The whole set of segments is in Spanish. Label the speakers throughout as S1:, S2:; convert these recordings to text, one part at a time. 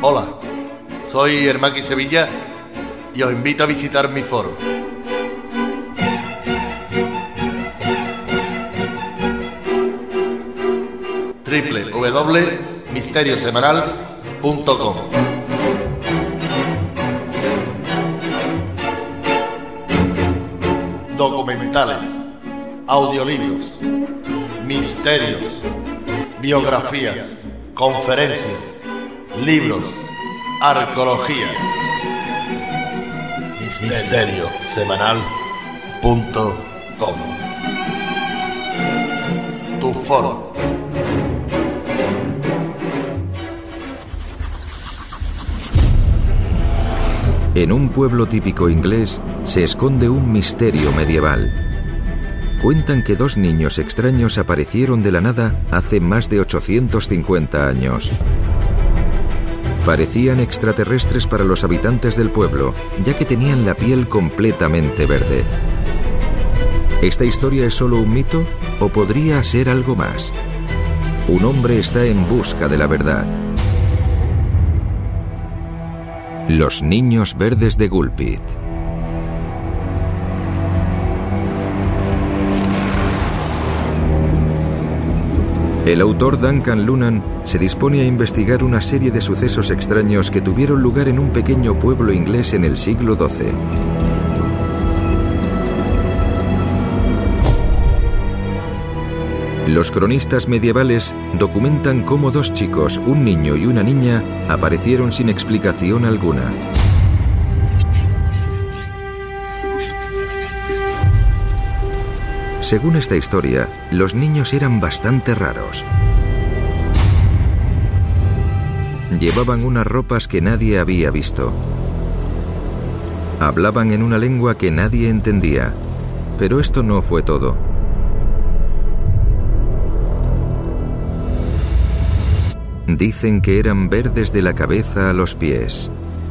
S1: Hola, soy Hermaki Sevilla y os invito a visitar mi foro. www.misteriosemanal.com. Documentales, audiolibros, misterios, biografías, conferencias, libros, arqueología. Misteriosemanal.com. Tu foro.
S2: En un pueblo típico inglés se esconde un misterio medieval. Cuentan que dos niños extraños aparecieron de la nada hace más de 850 años. Parecían extraterrestres para los habitantes del pueblo, ya que tenían la piel completamente verde. ¿Esta historia es solo un mito o podría ser algo más? Un hombre está en busca de la verdad. Los niños verdes de Gulpit. El autor Duncan Lunnan se dispone a investigar una serie de sucesos extraños que tuvieron lugar en un pequeño pueblo inglés en el siglo XII. Los cronistas medievales documentan cómo dos chicos, un niño y una niña, aparecieron sin explicación alguna. Según esta historia, los niños eran bastante raros. Llevaban unas ropas que nadie había visto. Hablaban en una lengua que nadie entendía, pero esto no fue todo. Dicen que eran verdes de la cabeza a los pies.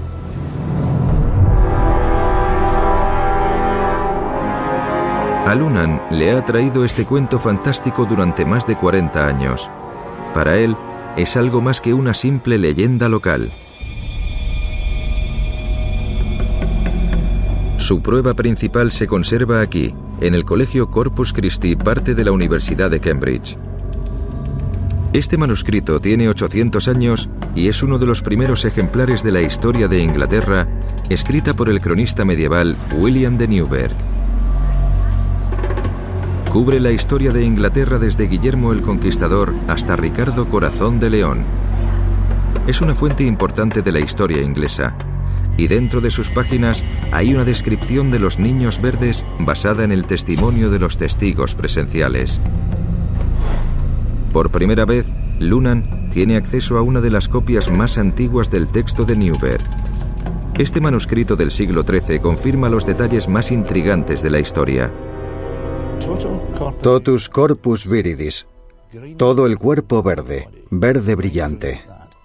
S2: A Lunnan le ha atraído este cuento fantástico durante más de 40 años. Para él, es algo más que una simple leyenda local. Su prueba principal se conserva aquí, en el Colegio Corpus Christi, parte de la Universidad de Cambridge. Este manuscrito tiene 800 años y es uno de los primeros ejemplares de la historia de Inglaterra, escrita por el cronista medieval William de Newburgh. Cubre la historia de Inglaterra desde Guillermo el Conquistador hasta Ricardo Corazón de León. Es una fuente importante de la historia inglesa, y dentro de sus páginas hay una descripción de los niños verdes basada en el testimonio de los testigos presenciales. Por primera vez, Lunnan tiene acceso a una de las copias más antiguas del texto de Newburgh. Este manuscrito del siglo XIII confirma los detalles más intrigantes de la historia.
S3: Totus corpus viridis. Todo el cuerpo verde, verde brillante.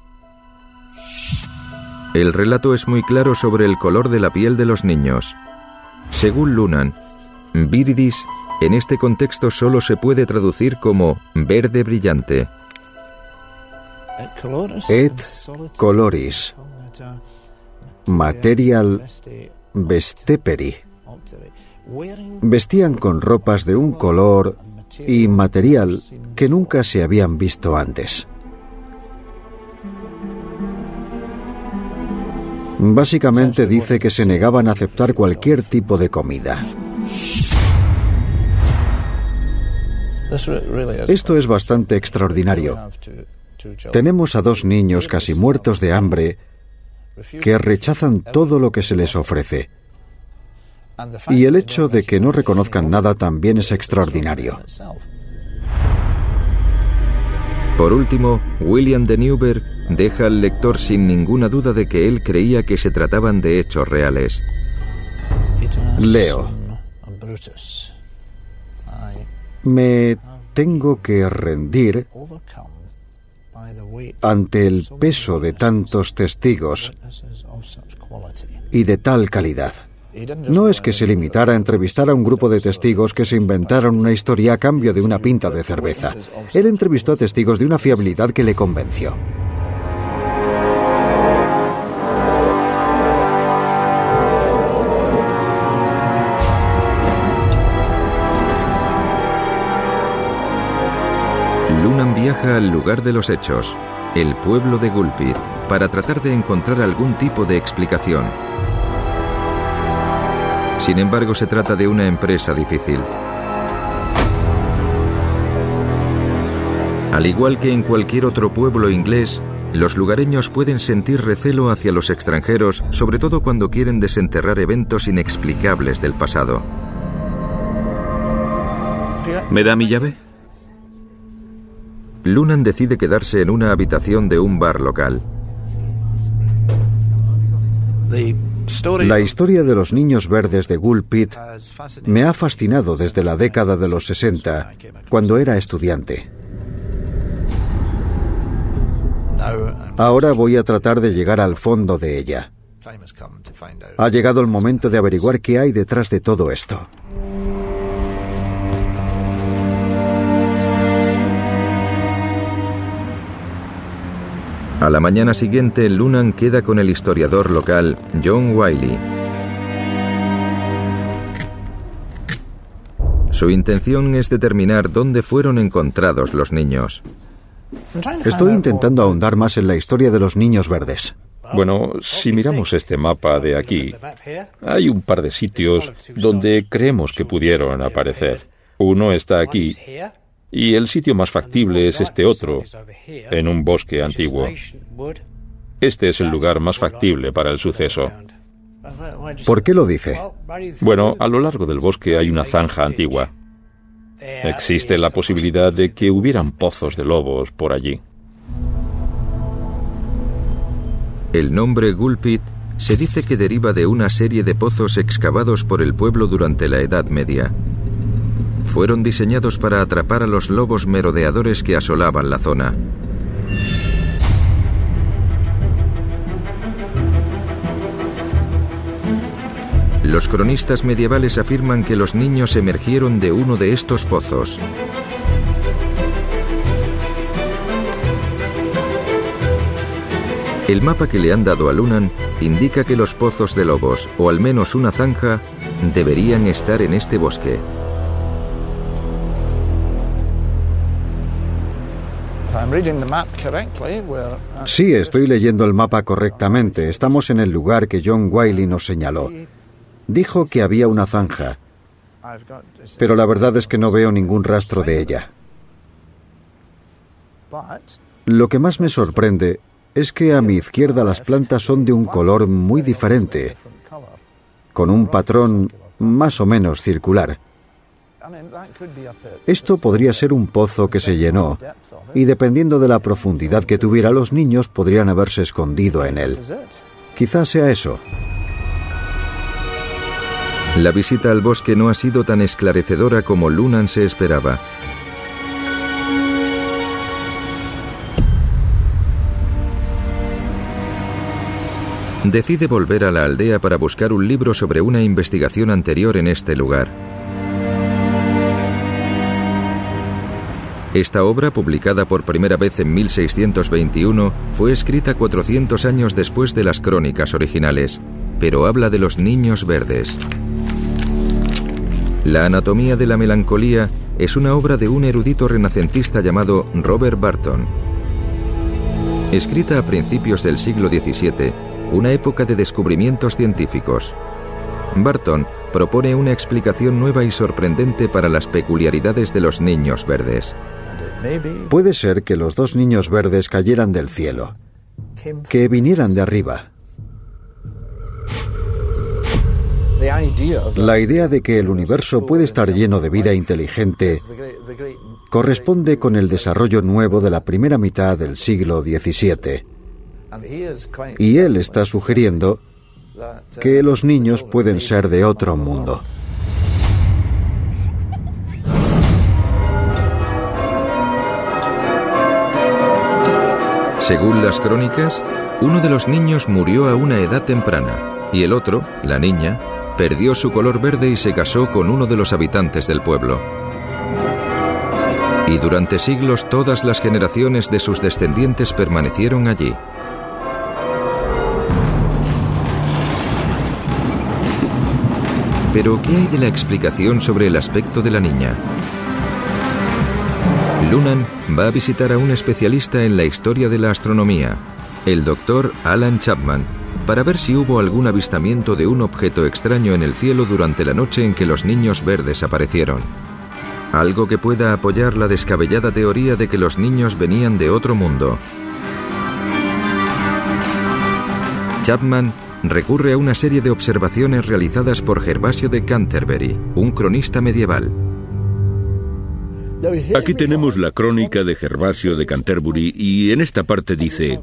S2: El relato es muy claro sobre el color de la piel de los niños. Según Lunnan, viridis en este contexto solo se puede traducir como verde brillante.
S3: Et coloris material vesteperi. Vestían con ropas de un color y material que nunca se habían visto antes. Básicamente dice que se negaban a aceptar cualquier tipo de comida. Esto es bastante extraordinario. Tenemos a dos niños casi muertos de hambre que rechazan todo lo que se les ofrece. Y el hecho de que no reconozcan nada también es extraordinario.
S2: Por último, William de Newburgh deja al lector sin ninguna duda de que él creía que se trataban de hechos reales.
S3: Leo. Me tengo que rendir ante el peso de tantos testigos y de tal calidad. No es que se limitara a entrevistar a un grupo de testigos que se inventaron una historia a cambio de una pinta de cerveza. Él entrevistó a testigos de una fiabilidad que le convenció.
S2: Lunan viaja al lugar de los hechos, el pueblo de Gulpit, para tratar de encontrar algún tipo de explicación. Sin embargo, se trata de una empresa difícil. Al igual que en cualquier otro pueblo inglés, los lugareños pueden sentir recelo hacia los extranjeros, sobre todo cuando quieren desenterrar eventos inexplicables del pasado.
S4: ¿Me da mi llave?
S2: Lunan decide quedarse en una habitación de un bar local.
S3: La historia de los niños verdes de Gulpit me ha fascinado desde la década de los 60, cuando era estudiante. Ahora voy a tratar de llegar al fondo de ella. Ha llegado el momento de averiguar qué hay detrás de todo esto.
S2: A la mañana siguiente, Lunan queda con el historiador local, John Wiley. Su intención es determinar dónde fueron encontrados los niños.
S3: Estoy intentando ahondar más en la historia de los niños verdes.
S4: Bueno, si miramos este mapa de aquí, hay un par de sitios donde creemos que pudieron aparecer. Uno está aquí, y el sitio más factible es este otro, en un bosque antiguo. Este es el lugar más factible para el suceso.
S3: ¿Por qué lo dice?
S4: Bueno, a lo largo del bosque hay una zanja antigua. Existe la posibilidad de que hubieran pozos de lobos por allí.
S2: El nombre Gulpit se dice que deriva de una serie de pozos excavados por el pueblo durante la Edad Media. Fueron diseñados para atrapar a los lobos merodeadores que asolaban la zona. Los cronistas medievales afirman que los niños emergieron de uno de estos pozos. El mapa que le han dado a Lunan indica que los pozos de lobos, o al menos una zanja, deberían estar en este bosque.
S3: Sí, estoy leyendo el mapa correctamente. Estamos en el lugar que John Wiley nos señaló. Dijo que había una zanja, pero la verdad es que no veo ningún rastro de ella. Lo que más me sorprende es que a mi izquierda las plantas son de un color muy diferente, con un patrón más o menos circular. Esto podría ser un pozo que se llenó, y dependiendo de la profundidad que tuviera, los niños podrían haberse escondido en él. Quizás sea eso.
S2: La visita al bosque no ha sido tan esclarecedora como Lunan se esperaba. Decide volver a la aldea para buscar un libro sobre una investigación anterior en este lugar. Esta obra, publicada por primera vez en 1621, fue escrita 400 años después de las crónicas originales, pero habla de los niños verdes. La anatomía de la melancolía es una obra de un erudito renacentista llamado Robert Burton. Escrita a principios del siglo XVII, una época de descubrimientos científicos, Burton propone una explicación nueva y sorprendente para las peculiaridades de los niños verdes.
S3: Puede ser que los dos niños verdes cayeran del cielo, que vinieran de arriba. La idea de que el universo puede estar lleno de vida inteligente corresponde con el desarrollo nuevo de la primera mitad del siglo XVII. Y él está sugiriendo que los niños pueden ser de otro mundo.
S2: Según las crónicas, uno de los niños murió a una edad temprana y el otro, la niña, perdió su color verde y se casó con uno de los habitantes del pueblo. Y durante siglos todas las generaciones de sus descendientes permanecieron allí. Pero, ¿qué hay de la explicación sobre el aspecto de la niña? Lunan va a visitar a un especialista en la historia de la astronomía, el Dr. Alan Chapman, para ver si hubo algún avistamiento de un objeto extraño en el cielo durante la noche en que los niños verdes aparecieron. Algo que pueda apoyar la descabellada teoría de que los niños venían de otro mundo. Chapman recurre a una serie de observaciones realizadas por Gervasio de Canterbury, un cronista medieval.
S5: Aquí tenemos la crónica de Gervasio de Canterbury y en esta parte dice: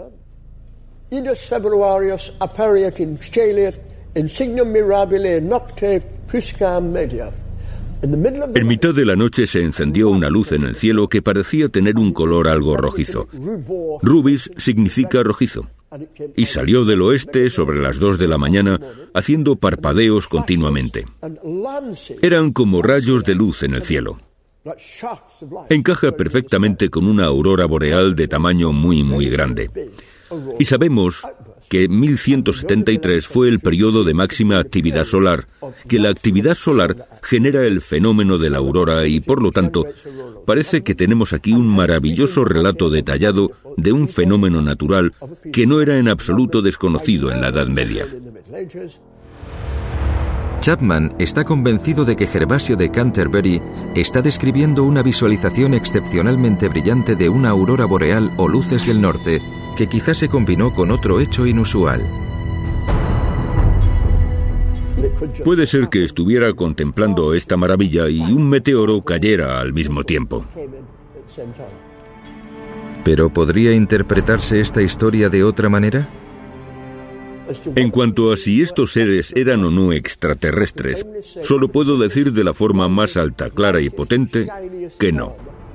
S5: en mitad de la noche se encendió una luz en el cielo que parecía tener un color algo rojizo. Rubis significa rojizo. Y salió del oeste sobre las 2 de la mañana, haciendo parpadeos continuamente. Eran como rayos de luz en el cielo. Encaja perfectamente con una aurora boreal de tamaño muy grande. Y sabemos que 1173 fue el periodo de máxima actividad solar, que la actividad solar genera el fenómeno de la aurora y, por lo tanto, parece que tenemos aquí un maravilloso relato detallado de un fenómeno natural que no era en absoluto desconocido en la Edad Media.
S2: Chapman está convencido de que Gervasio de Canterbury está describiendo una visualización excepcionalmente brillante de una aurora boreal o luces del norte, que quizás se combinó con otro hecho inusual.
S5: Puede ser que estuviera contemplando esta maravilla y un meteoro cayera al mismo tiempo.
S2: ¿Pero podría interpretarse esta historia de otra manera?
S5: En cuanto a si estos seres eran o no extraterrestres, solo puedo decir de la forma más alta, clara y potente que no.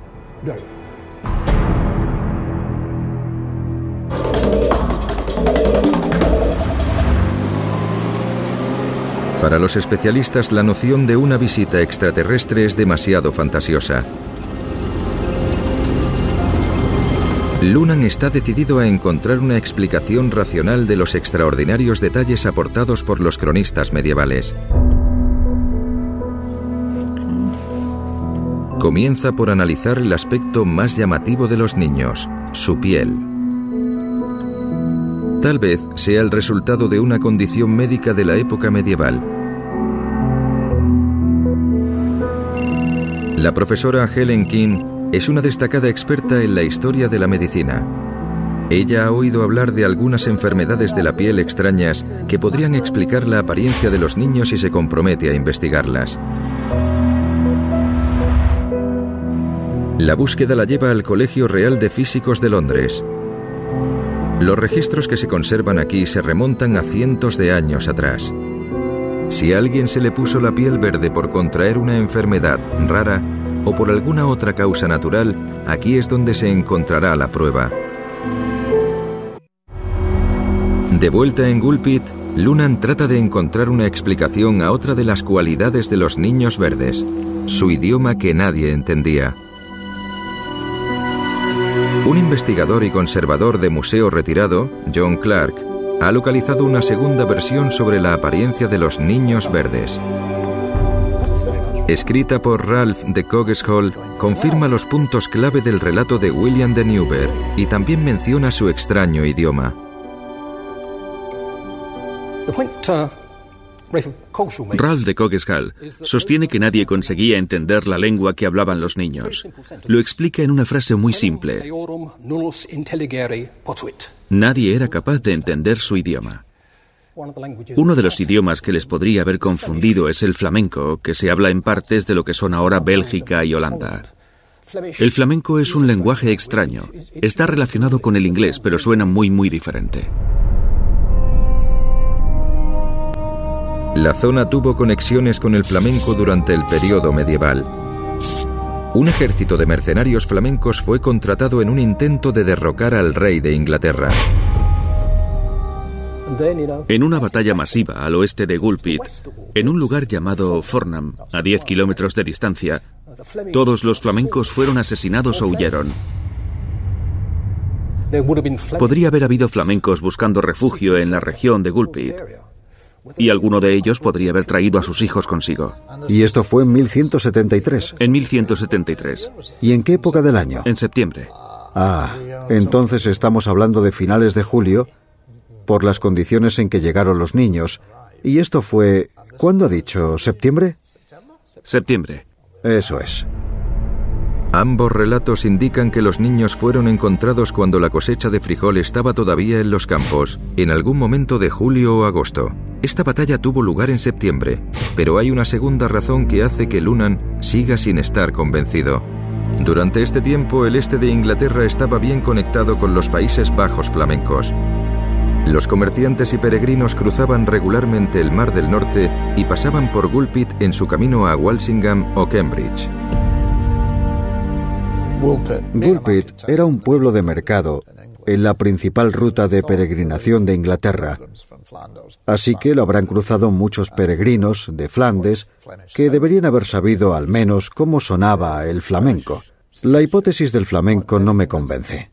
S2: Para los especialistas, la noción de una visita extraterrestre es demasiado fantasiosa. Lunan está decidido a encontrar una explicación racional de los extraordinarios detalles aportados por los cronistas medievales. Comienza por analizar el aspecto más llamativo de los niños, su piel. Tal vez sea el resultado de una condición médica de la época medieval. La profesora Helen King es una destacada experta en la historia de la medicina. Ella ha oído hablar de algunas enfermedades de la piel extrañas que podrían explicar la apariencia de los niños y se compromete a investigarlas. La búsqueda la lleva al Colegio Real de Físicos de Londres. Los registros que se conservan aquí se remontan a cientos de años atrás. Si a alguien se le puso la piel verde por contraer una enfermedad rara o por alguna otra causa natural, aquí es donde se encontrará la prueba. De vuelta en Gulpit, Lunan trata de encontrar una explicación a otra de las cualidades de los niños verdes, su idioma que nadie entendía. Un investigador y conservador de museo retirado, John Clark, ha localizado una segunda versión sobre la apariencia de los niños verdes. Escrita por Ralph de Coggeshall, confirma los puntos clave del relato de William de Newberg y también menciona su extraño idioma.
S6: Ralph de Coggeshall sostiene que nadie conseguía entender la lengua que hablaban los niños. Lo explica en una frase muy simple: nadie era capaz de entender su idioma. Uno de los idiomas que les podría haber confundido es el flamenco, que se habla en partes de lo que son ahora Bélgica y Holanda. El flamenco es un lenguaje extraño. Está relacionado con el inglés, pero suena muy diferente.
S2: La zona tuvo conexiones con el flamenco durante el periodo medieval. Un ejército de mercenarios flamencos fue contratado en un intento de derrocar al rey de Inglaterra.
S6: En una batalla masiva al oeste de Gulpit, en un lugar llamado Fornham, a 10 kilómetros de distancia, todos los flamencos fueron asesinados o huyeron. Podría haber habido flamencos buscando refugio en la región de Gulpit. y alguno de ellos podría haber traído a sus hijos consigo.
S3: Y esto fue en 1173.
S6: En 1173.
S3: ¿Y en qué época del año?
S6: En septiembre.
S3: Ah, entonces estamos hablando de finales de julio, por las condiciones en que llegaron los niños. Y esto fue... ¿Cuándo ha dicho? ¿Septiembre?
S6: Septiembre.
S3: Eso es.
S2: Ambos relatos indican que los niños fueron encontrados cuando la cosecha de frijol estaba todavía en los campos, en algún momento de julio o agosto. Esta batalla tuvo lugar en septiembre, pero hay una segunda razón que hace que Lunnan siga sin estar convencido. Durante este tiempo, el este de Inglaterra estaba bien conectado con los Países Bajos flamencos. Los comerciantes y peregrinos cruzaban regularmente el Mar del Norte y pasaban por Woolpit en su camino a Walsingham o Cambridge.
S3: Woolpit era un pueblo de mercado en la principal ruta de peregrinación de Inglaterra, así que lo habrán cruzado muchos peregrinos de Flandes que deberían haber sabido al menos cómo sonaba el flamenco. La hipótesis del flamenco no me convence.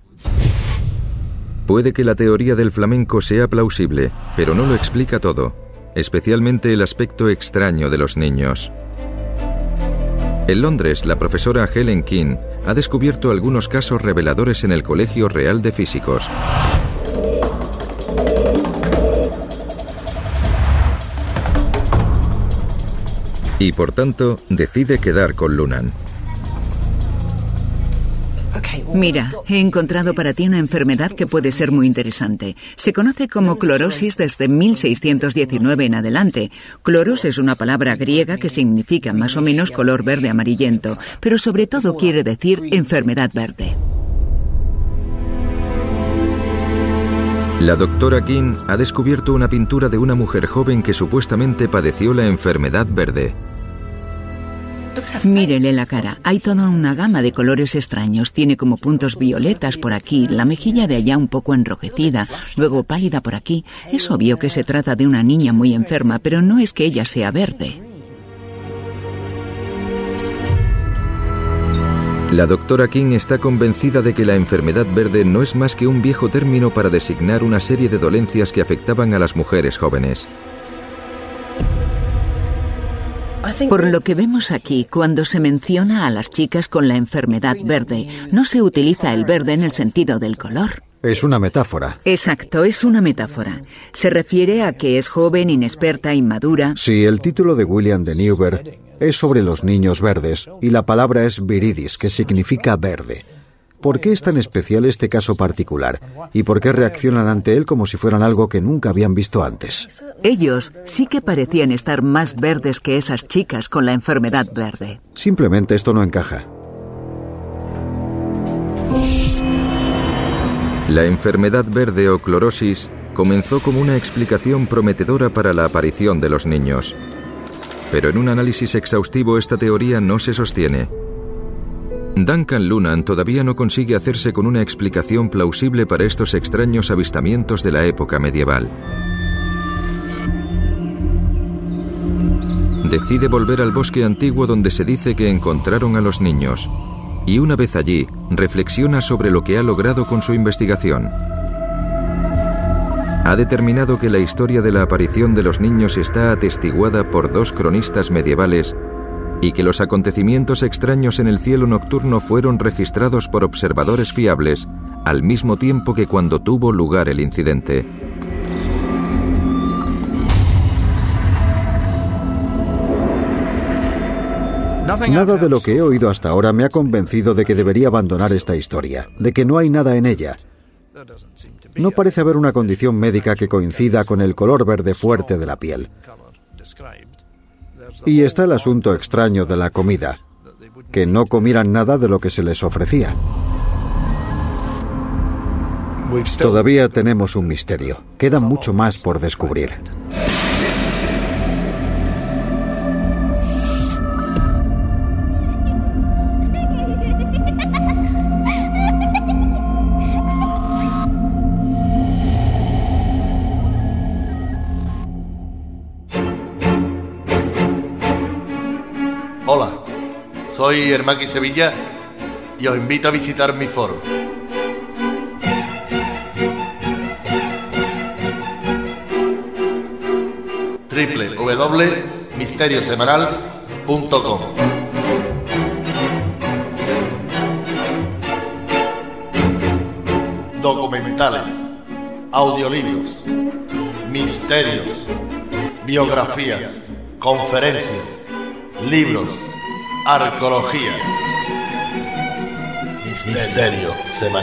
S2: Puede que la teoría del flamenco sea plausible, pero no lo explica todo, especialmente el aspecto extraño de los niños. En Londres, la profesora Helen King ha descubierto algunos casos reveladores en el Colegio Real de Físicos. Y por tanto, decide quedar con Lunnan.
S7: Mira, he encontrado para ti una enfermedad que puede ser muy interesante. Se conoce como clorosis desde 1619 en adelante. Cloros es una palabra griega que significa más o menos color verde amarillento, pero sobre todo quiere decir enfermedad verde.
S2: La doctora King ha descubierto una pintura de una mujer joven que supuestamente padeció la enfermedad verde.
S7: Mírele la cara, hay toda una gama de colores extraños. Tiene como puntos violetas por aquí, la mejilla de allá un poco enrojecida, luego pálida por aquí. Es obvio que se trata de una niña muy enferma, pero no es que ella sea verde.
S2: La doctora King está convencida de que la enfermedad verde no es más que un viejo término para designar una serie de dolencias que afectaban a las mujeres jóvenes.
S7: Por lo que vemos aquí, cuando se menciona a las chicas con la enfermedad verde, no se utiliza el verde en el sentido del color.
S3: Es una metáfora.
S7: Exacto, es una metáfora. Se refiere a que es joven, inexperta, inmadura.
S3: Sí, el título de William de Newberg es sobre los niños verdes, y la palabra es viridis, que significa verde. ¿Por qué es tan especial este caso particular? ¿Y por qué reaccionan ante él como si fueran algo que nunca habían visto antes?
S7: Ellos sí que parecían estar más verdes que esas chicas con la enfermedad verde.
S3: Simplemente esto no encaja.
S2: La enfermedad verde o clorosis comenzó como una explicación prometedora para la aparición de los niños. Pero en un análisis exhaustivo esta teoría no se sostiene. Duncan Lunnan todavía no consigue hacerse con una explicación plausible para estos extraños avistamientos de la época medieval. Decide volver al bosque antiguo donde se dice que encontraron a los niños, y una vez allí, reflexiona sobre lo que ha logrado con su investigación. Ha determinado que la historia de la aparición de los niños está atestiguada por 2 cronistas medievales y que los acontecimientos extraños en el cielo nocturno fueron registrados por observadores fiables al mismo tiempo que cuando tuvo lugar el incidente.
S3: Nada de lo que he oído hasta ahora me ha convencido de que debería abandonar esta historia, de que no hay nada en ella. No parece haber una condición médica que coincida con el color verde fuerte de la piel. Y está el asunto extraño de la comida, que no comieran nada de lo que se les ofrecía. Todavía tenemos un misterio. Queda mucho más por descubrir.
S1: Hola, soy Hermaki Sevilla y os invito a visitar mi foro. www.misteriosemanal.com. Documentales, audiolibros, misterios, biografías, conferencias, libros, arqueología.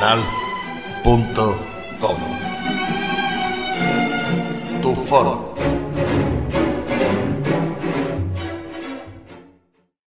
S1: Misteriosemanal.com. Tu foro.